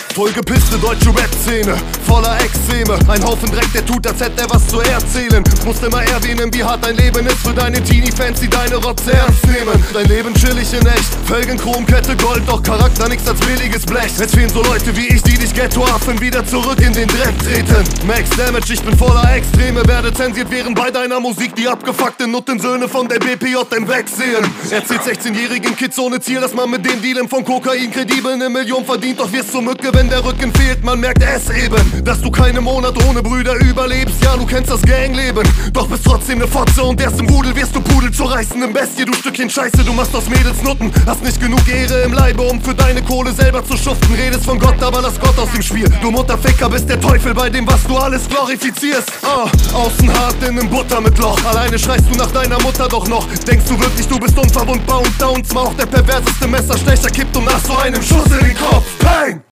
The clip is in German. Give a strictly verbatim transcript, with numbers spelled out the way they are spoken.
Vollgepisste deutsche Rap-Szene, voller Extreme. Ein Haufen Dreck, der tut, als hätte er was zu erzählen. Musst immer erwähnen, wie hart dein Leben ist für deine Teenie-Fans, die deine Rotze ernst nehmen. Dein Leben chillig in echt, Felgen, Chrom, Kette, Gold, doch Charakter nix als billiges Blech. Es fehlen so Leute wie ich, die dich Ghetto-Affen wieder zurück in den Dreck treten. Max Damage, ich bin voller Extreme, werde zensiert, während bei deiner Musik die abgefuckten Nuttensöhne von der B P J im Wegsehen. Erzählt sechzehnjährigen Kids ohne Ziel, dass man mit dem Dealen von Kokain kredibel ne Million verdient, doch wirst zur Mücke, wenn der Rücken fehlt. Man merkt es eben, dass du keine Monat ohne Brüder überlebst. Ja, du kennst das Gangleben, doch bist trotzdem ne Fotze und erst im Rudel wirst du Pudel zur reißenden Bestie. Du Stückchen Scheiße, du machst aus Mädels Nutten, hast nicht genug Ehre im Leibe, um für deine Kohle selber zu schuften. Redest von Gott, aber lass Gott aus dem Spiel. Du Mutterficker bist der Teufel bei dem, was du alles glorifizierst. Ah, außen hart, innen Butter mit Loch. Alleine schreist du nach deiner Mutter doch noch. Denkst du wirklich, du bist unverwundbar und down? Zwar auch der perverseste Messerstecher kippt und nach so einem Schuss in den Kopf. Peng!